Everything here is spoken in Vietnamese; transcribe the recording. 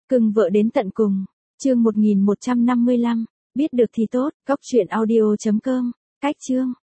Cưng vợ đến tận cùng. Chương 1155. Biết được thì tốt. Cóc truyện audio.com. Cách chương.